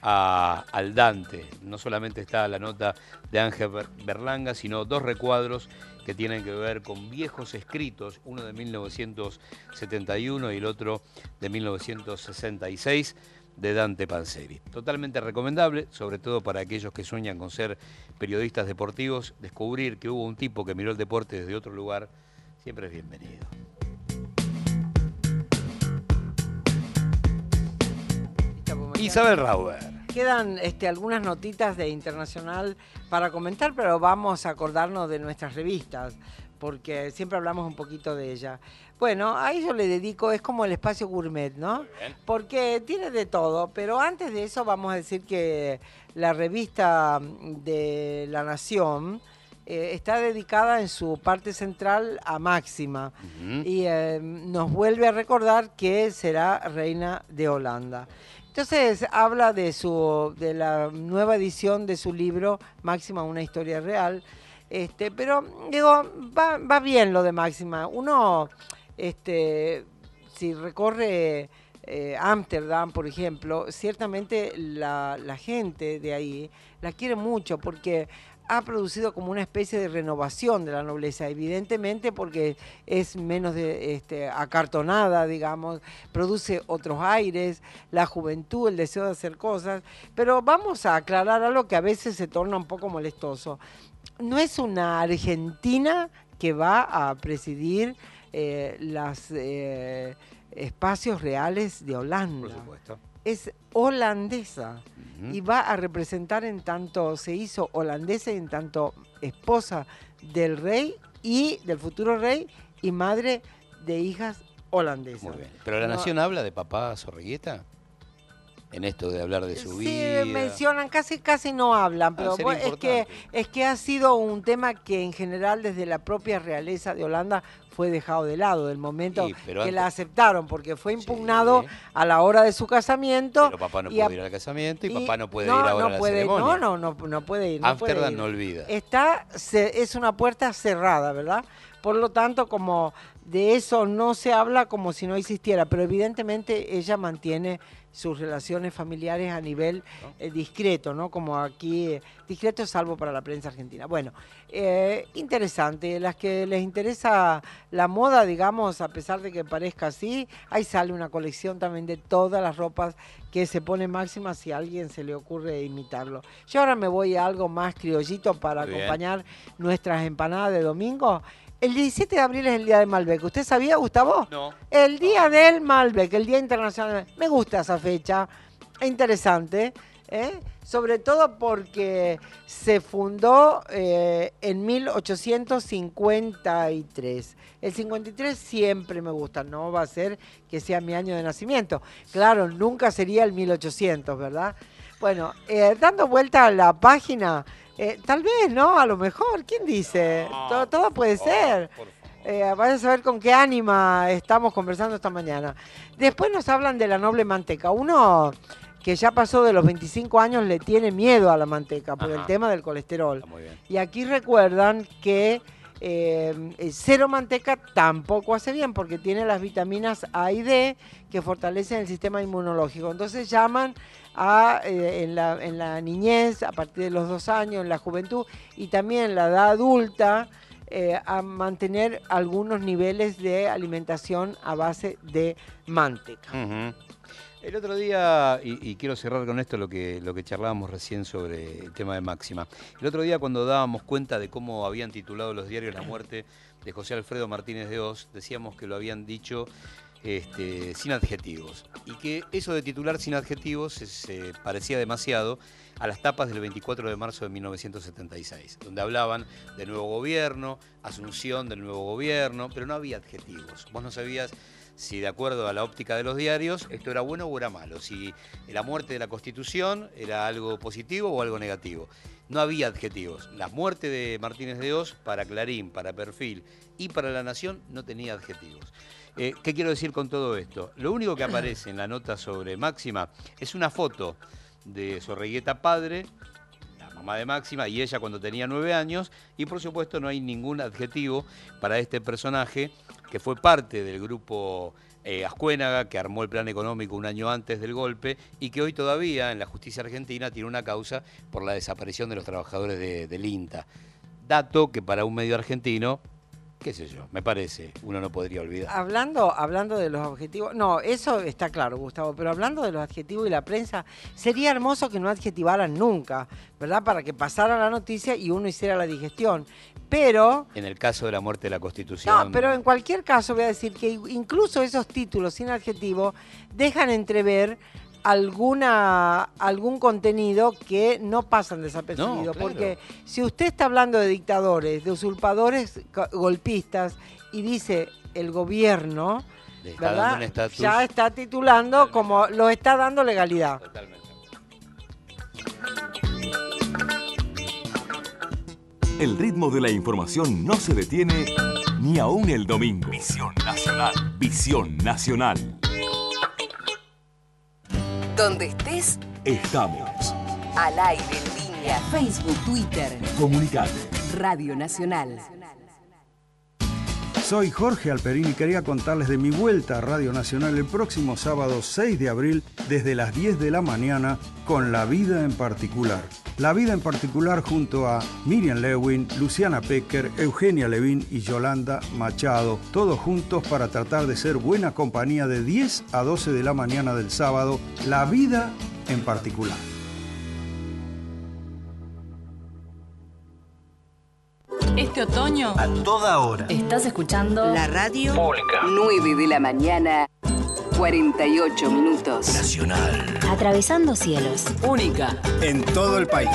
a, al Dante. No solamente está la nota de Ángel Berlanga, sino dos recuadros que tienen que ver con viejos escritos, uno de mil novecientos setenta y uno y el otro de mil novecientos sesenta y seis, de Dante Panzeri. Totalmente recomendable, sobre todo para aquellos que sueñan con ser periodistas deportivos, descubrir que hubo un tipo que miró el deporte desde otro lugar, siempre es bienvenido. Isabel Rauber. Quedan este, algunas notitas de Internacional para comentar, pero vamos a acordarnos de nuestras revistas, porque siempre hablamos un poquito de ella. Bueno, a ello le dedico, es como el espacio gourmet, ¿no? Porque tiene de todo, pero antes de eso vamos a decir que la revista de La Nación eh, está dedicada en su parte central a Máxima, uh-huh. y eh, nos vuelve a recordar que será reina de Holanda. Entonces habla de su de la nueva edición de su libro Máxima, una historia real. Este, pero digo, va, va bien lo de Máxima. Uno, este, si recorre Ámsterdam, eh, por ejemplo, ciertamente la, la gente de ahí la quiere mucho porque ha producido como una especie de renovación de la nobleza, evidentemente porque es menos de, este, acartonada, digamos, produce otros aires, la juventud, el deseo de hacer cosas, pero vamos a aclarar algo que a veces se torna un poco molestoso. No es una Argentina que va a presidir eh, los eh, espacios reales de Holanda. Por supuesto. Es holandesa. Uh-huh. Y va a representar en tanto se hizo holandesa y en tanto esposa del rey y del futuro rey y madre de hijas holandesas. Muy bien. ¿Pero la No- Nación habla de papá Zorrigueta? En esto de hablar de su Sí, vida. mencionan, casi casi no hablan, pero sería bueno, es que es que ha sido un tema que en general desde la propia realeza de Holanda fue dejado de lado, del momento Sí, pero que antes- la aceptaron, porque fue impugnado a la hora de su casamiento. Pero papá no y puede a- ir al casamiento y, y- papá no puede no, ir ahora no a la puede, ceremonia. No, no, no, no puede ir. No puede Ámsterdam ir. no olvida. Está, se- es una puerta cerrada, ¿verdad? Por lo tanto, como de eso no se habla como si no existiera, pero evidentemente ella mantiene sus relaciones familiares a nivel eh, discreto, ¿no? Como aquí, eh, discreto salvo para la prensa argentina. Bueno, eh, interesante, las que les interesa la moda, digamos, a pesar de que parezca así, ahí sale una colección también de todas las ropas que se pone Máxima si a alguien se le ocurre imitarlo. Yo ahora me voy a algo más criollito para Muy bien. acompañar nuestras empanadas de domingo. El diecisiete de abril es el día de Malbec. ¿Usted sabía, Gustavo? No. El día del Malbec, el Día Internacional. Me gusta esa fecha. Interesante. ¿eh? Sobre todo porque se fundó eh, en mil ochocientos cincuenta y tres. El cincuenta y tres siempre me gusta. No va a ser que sea mi año de nacimiento. Claro, nunca sería el mil ochocientos, ¿verdad? Bueno, eh, dando vuelta a la página... Eh, tal vez, ¿no? A lo mejor, ¿quién dice? todo, todo puede ser. Eh, vaya a saber con qué ánima estamos conversando esta mañana. Después nos hablan de la noble manteca. Uno que ya pasó de los veinticinco años le tiene miedo a la manteca por el Ajá. tema del colesterol. Muy bien. Y aquí recuerdan que eh, el cero manteca tampoco hace bien porque tiene las vitaminas A y D que fortalecen el sistema inmunológico. Entonces llaman a, eh, en, la, en la niñez, a partir de los dos años, en la juventud y también en la edad adulta, eh, a mantener algunos niveles de alimentación a base de manteca. Ujú. El otro día, y, y quiero cerrar con esto lo que, lo que charlábamos recién sobre el tema de Máxima. El otro día cuando dábamos cuenta de cómo habían titulado los diarios la muerte de José Alfredo Martínez de Oz, decíamos que lo habían dicho este, sin adjetivos. Y que eso de titular sin adjetivos se, se parecía demasiado a las tapas del veinticuatro de marzo de mil novecientos setenta y seis, donde hablaban de nuevo gobierno, asunción del nuevo gobierno, pero no había adjetivos. Vos no sabías si de acuerdo a la óptica de los diarios esto era bueno o era malo, si la muerte de la Constitución era algo positivo o algo negativo. No había adjetivos. La muerte de Martínez de Oz para Clarín, para Perfil y para La Nación no tenía adjetivos. Eh, ¿Qué quiero decir con todo esto? Lo único que aparece en la nota sobre Máxima es una foto de Zorrigueta padre, la mamá de Máxima, y ella cuando tenía nueve años, y por supuesto no hay ningún adjetivo para este personaje que fue parte del grupo eh, Ascuénaga, que armó el plan económico un año antes del golpe, y que hoy todavía en la justicia argentina tiene una causa por la desaparición de los trabajadores de, del INTA. Dato que para un medio argentino, qué sé yo, me parece, uno no podría olvidar. Hablando, hablando de los objetivos, no, eso está claro, Gustavo, pero hablando de los adjetivos y la prensa, sería hermoso que no adjetivaran nunca, ¿verdad? Para que pasara la noticia y uno hiciera la digestión. Pero, En el caso de la muerte de la Constitución... no, pero en cualquier caso voy a decir que incluso esos títulos sin adjetivo dejan entrever alguna algún contenido que no pasan desapercibidos, No, claro. porque si usted está hablando de dictadores, de usurpadores co- golpistas y dice el gobierno, Le está dando ¿verdad? un estatus. Ya está titulando como lo está dando legalidad. El ritmo de la información no se detiene ni aún el domingo. Visión Nacional. Visión Nacional. Donde estés, Estamos. al aire, en línea, Facebook, Twitter, Comunicate. Radio Nacional. Soy Jorge Alperín y quería contarles de mi vuelta a Radio Nacional el próximo sábado seis de abril desde las diez de la mañana con La Vida en Particular. La Vida en Particular junto a Miriam Lewin, Luciana Pecker, Eugenia Levín y Yolanda Machado, todos juntos para tratar de ser buena compañía de diez a doce de la mañana del sábado. La Vida en Particular. Este otoño, A toda hora. estás escuchando La radio Pública. nueve de la mañana, cuarenta y ocho minutos. Nacional. Atravesando cielos. Única. En todo el país.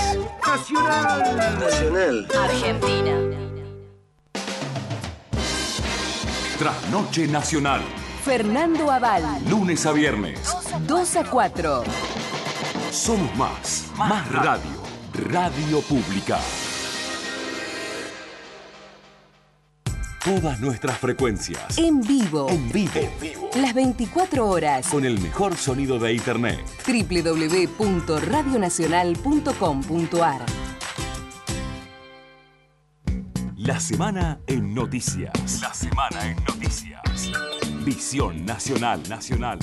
Nacional. Nacional. Argentina. Trasnoche Nacional. Fernando Aval. Lunes a viernes. dos a cuatro. Somos más. Más radio. Radio Pública. Todas nuestras frecuencias. En vivo. En vivo. En vivo. Las veinticuatro horas. Con el mejor sonido de Internet. doble u doble u doble u punto radio nacional punto com punto a r. La semana en noticias. La semana en noticias. Visión Nacional. Nacional.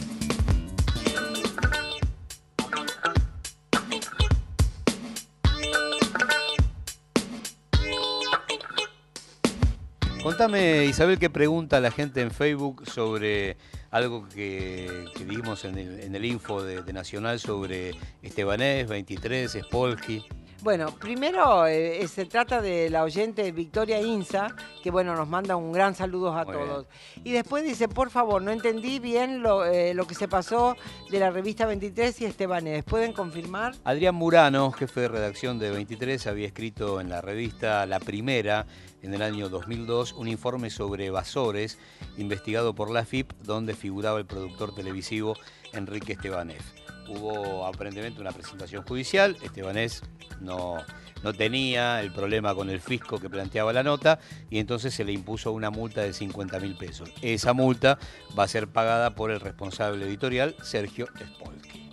Contame, Isabel, qué pregunta la gente en Facebook sobre algo que, que dijimos en el, en el info de, de Nacional sobre Estebanés, veintitrés, Spolsky. Bueno, primero eh, se trata de la oyente Victoria Inza, que bueno, nos manda un gran saludo a Muy todos. Y después dice, por favor, no entendí bien lo, eh, lo que se pasó de la revista veintitrés y Estebanés. ¿Pueden confirmar? Adrián Murano, jefe de redacción de veintitrés, había escrito en la revista La Primera, en el año dos mil dos, un informe sobre evasores investigado por la F I P, donde figuraba el productor televisivo Enrique Estebanés. Hubo aparentemente una presentación judicial, Estebanés no, no tenía el problema con el fisco que planteaba la nota y entonces se le impuso una multa de cincuenta mil pesos. Esa multa va a ser pagada por el responsable editorial, Sergio Spolsky.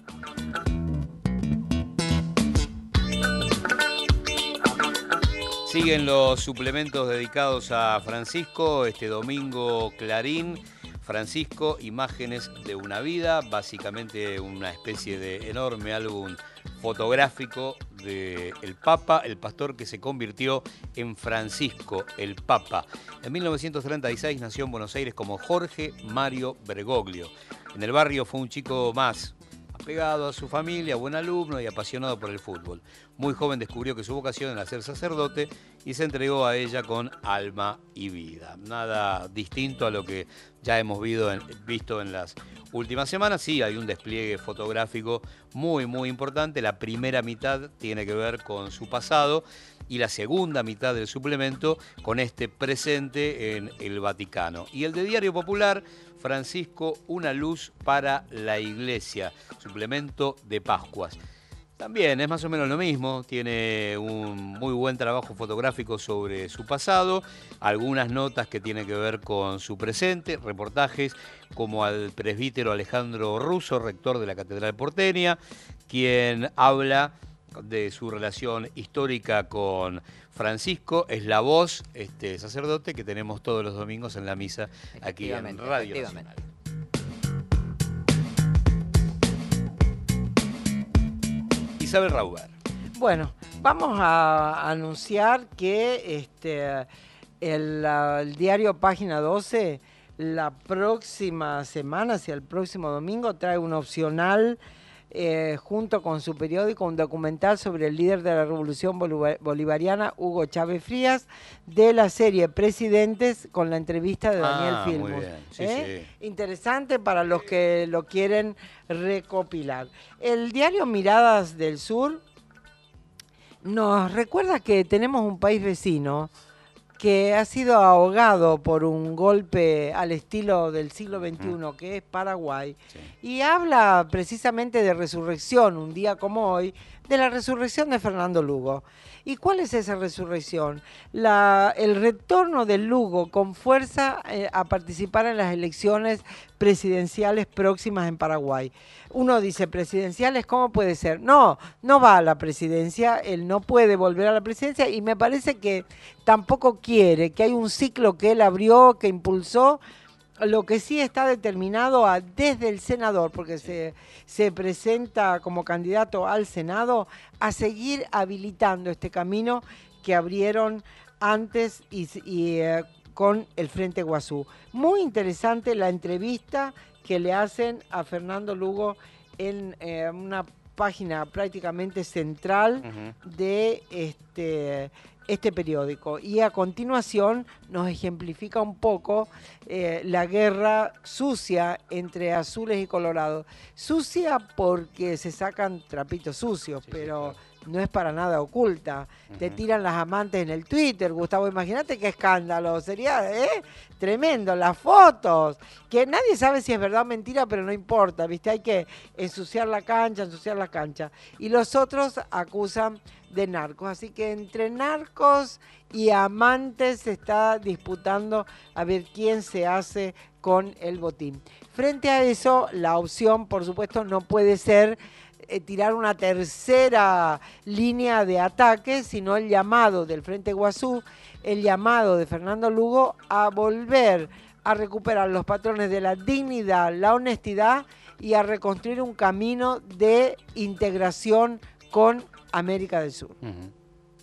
Siguen los suplementos dedicados a Francisco. Este domingo, Clarín, Francisco, imágenes de una vida, básicamente una especie de enorme álbum fotográfico de el Papa, el pastor que se convirtió en Francisco, el Papa. En mil novecientos treinta y seis nació en Buenos Aires como Jorge Mario Bergoglio. En el barrio fue un chico más apegado a su familia, buen alumno y apasionado por el fútbol. Muy joven descubrió que su vocación era ser sacerdote y se entregó a ella con alma y vida. Nada distinto a lo que ya hemos visto en, visto en las últimas semanas. Sí, hay un despliegue fotográfico muy, muy importante. La primera mitad tiene que ver con su pasado y la segunda mitad del suplemento con este presente en el Vaticano. Y el de Diario Popular, Francisco, una luz para la Iglesia, suplemento de Pascuas. También es más o menos lo mismo, tiene un muy buen trabajo fotográfico sobre su pasado, algunas notas que tienen que ver con su presente, reportajes como al presbítero Alejandro Russo, rector de la Catedral Porteña, quien habla de su relación histórica con Francisco, es la voz, este sacerdote que tenemos todos los domingos en la misa aquí en Radio Nacional. Isabel Rauber. Bueno, vamos a anunciar que este, el, el diario Página doce la próxima semana, hacia el próximo domingo, trae un opcional eh, junto con su periódico, un documental sobre el líder de la Revolución Bolivariana, Hugo Chávez Frías, de la serie Presidentes, con la entrevista de Daniel Ah, Filmus. muy bien. Sí, ¿Eh? sí. Interesante para los que lo quieren recopilar. El diario Miradas del Sur nos recuerda que tenemos un país vecino que ha sido ahogado por un golpe al estilo del siglo veintiuno, que es Paraguay, sí. Y habla precisamente de resurrección, un día como hoy, de la resurrección de Fernando Lugo. ¿Y cuál es esa resurrección? La, el retorno del Lugo con fuerza eh, a participar en las elecciones presidenciales próximas en Paraguay. Uno dice, ¿presidenciales cómo puede ser? No, no va a la presidencia, él no puede volver a la presidencia y me parece que tampoco quiere, que hay un ciclo que él abrió, que impulsó. Lo que sí está determinado a, desde el senador, porque se, se presenta como candidato al Senado, a seguir habilitando este camino que abrieron antes y, y eh, con el Frente Guazú. Muy interesante la entrevista que le hacen a Fernando Lugo en eh, una página prácticamente central uh-huh. de este... este periódico, y a continuación nos ejemplifica un poco eh, la guerra sucia entre azules y colorados. Sucia porque se sacan trapitos sucios, sí, pero sí, claro. no es para nada oculta. Uh-huh. Te tiran las amantes en el Twitter, Gustavo. Imagínate qué escándalo. Sería ¿eh? tremendo. Las fotos. Que nadie sabe si es verdad o mentira, pero no importa. ¿Viste? Hay que ensuciar la cancha, ensuciar la cancha. Y los otros acusan de narcos. Así que entre narcos y amantes se está disputando a ver quién se hace con el botín. Frente a eso, la opción, por supuesto, no puede ser eh, tirar una tercera línea de ataque, sino el llamado del Frente Guazú, el llamado de Fernando Lugo a volver a recuperar los patrones de la dignidad, la honestidad y a reconstruir un camino de integración con América del Sur. Uh-huh.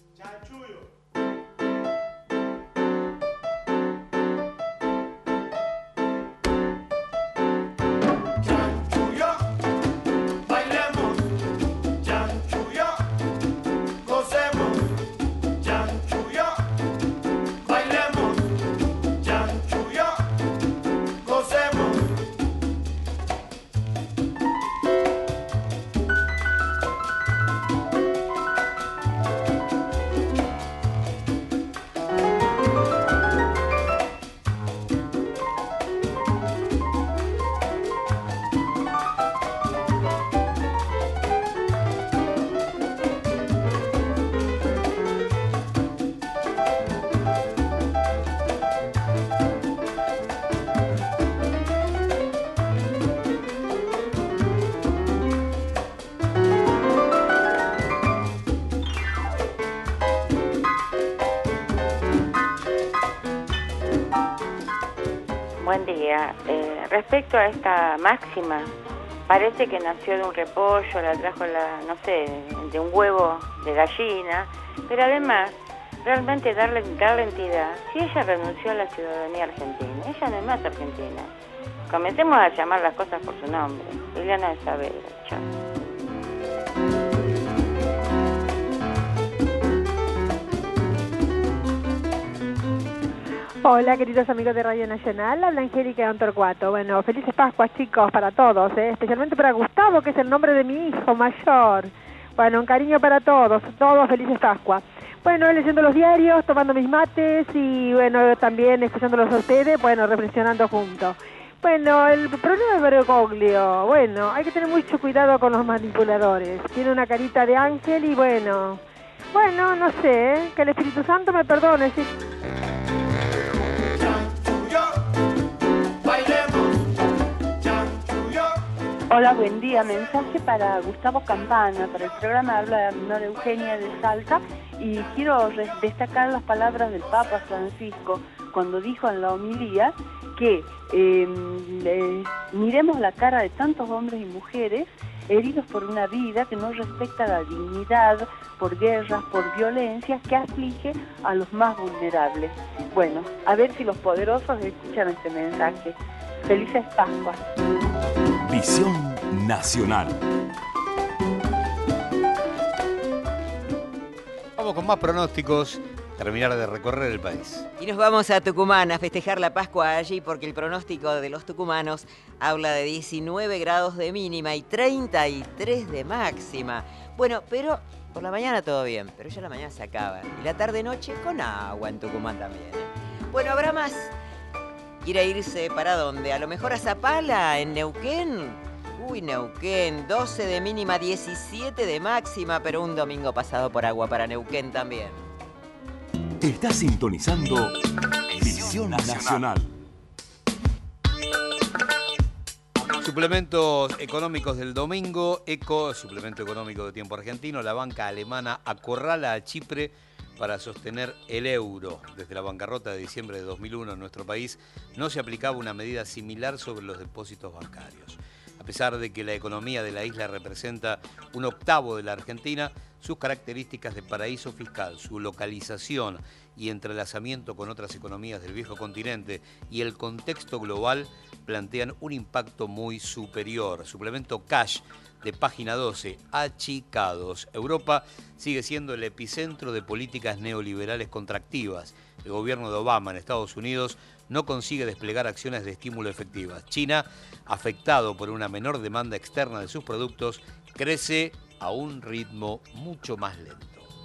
Buen día. Eh, respecto a esta máxima, parece que nació de un repollo, la trajo, la, no sé, de un huevo de gallina, pero además, realmente darle, darle entidad. Si ella renunció a la ciudadanía argentina, ella no es más argentina. Comencemos a llamar las cosas por su nombre. Liliana de Saavedra. Chao. Hola, queridos amigos de Radio Nacional, habla Angélica de Torcuato. Bueno, felices Pascuas, chicos, para todos, ¿eh? Especialmente para Gustavo, que es el nombre de mi hijo mayor. Bueno, un cariño para todos, todos felices Pascuas. Bueno, leyendo los diarios, tomando mis mates y, bueno, también escuchándolos a ustedes, bueno, reflexionando juntos. Bueno, el problema de Bergoglio, bueno, hay que tener mucho cuidado con los manipuladores. Tiene una carita de ángel y, bueno, bueno, no sé, ¿eh? Que el Espíritu Santo me perdone, ¿sí? Hola, buen día. Mensaje para Gustavo Campana, para el programa Habla María Eugenia de Salta, y quiero destacar las palabras del Papa Francisco cuando dijo en la homilía que eh, eh, miremos la cara de tantos hombres y mujeres heridos por una vida que no respecta la dignidad, por guerras, por violencias, que aflige a los más vulnerables. Bueno, a ver si los poderosos escuchan este mensaje. Felices Pascuas. Visión Nacional. Vamos con más pronósticos, terminar de recorrer el país. Y nos vamos a Tucumán a festejar la Pascua allí, porque el pronóstico de los tucumanos habla de diecinueve grados de mínima y treinta y tres de máxima. Bueno, pero por la mañana todo bien, pero ya la mañana se acaba. Y la tarde-noche con agua en Tucumán también, ¿eh? Bueno, habrá más. ¿Quiere irse para dónde? A lo mejor a Zapala, en Neuquén. Uy, Neuquén, doce de mínima, diecisiete de máxima, pero un domingo pasado por agua para Neuquén también. Estás sintonizando Visión Nacional. Suplementos económicos del domingo. ECO, suplemento económico de tiempo argentino. La banca alemana acorrala a Chipre para sostener el euro. Desde la bancarrota de diciembre de dos mil uno en nuestro país no se aplicaba una medida similar sobre los depósitos bancarios. A pesar de que la economía de la isla representa un octavo de la Argentina, sus características de paraíso fiscal, su localización y entrelazamiento con otras economías del viejo continente y el contexto global plantean un impacto muy superior. Suplemento Cash de página doce, achicados. Europa sigue siendo el epicentro de políticas neoliberales contractivas. El gobierno de Obama en Estados Unidos no consigue desplegar acciones de estímulo efectivas. China, afectado por una menor demanda externa de sus productos, crece a un ritmo mucho más lento.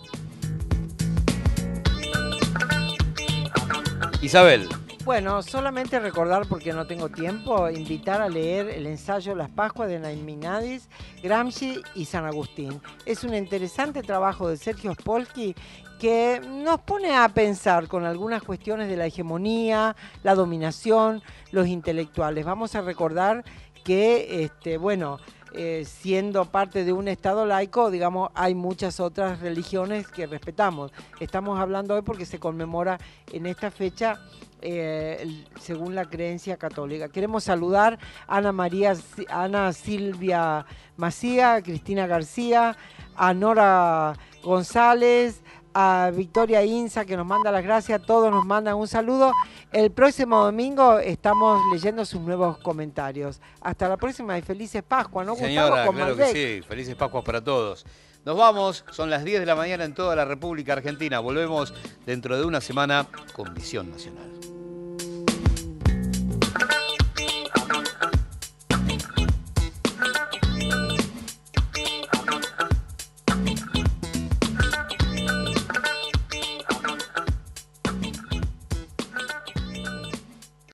Isabel. Bueno, solamente recordar, porque no tengo tiempo, invitar a leer el ensayo Las Pascuas de Naiminadis, Gramsci y San Agustín. Es un interesante trabajo de Sergio Spolsky que nos pone a pensar con algunas cuestiones de la hegemonía, la dominación, los intelectuales. Vamos a recordar que, este, bueno, eh, siendo parte de un Estado laico, digamos, hay muchas otras religiones que respetamos. Estamos hablando hoy porque se conmemora en esta fecha Eh, según la creencia católica. Queremos saludar a Ana María, Ana Silvia Macía, a Cristina García, a Nora González, a Victoria Inza, que nos manda las gracias, todos nos mandan un saludo. El próximo domingo estamos leyendo sus nuevos comentarios. Hasta la próxima y felices Pascuas, ¿no, Señora, Gustavo? claro que sí, felices Pascuas para todos. Nos vamos, son las diez de la mañana en toda la República Argentina. Volvemos dentro de una semana con Visión Nacional.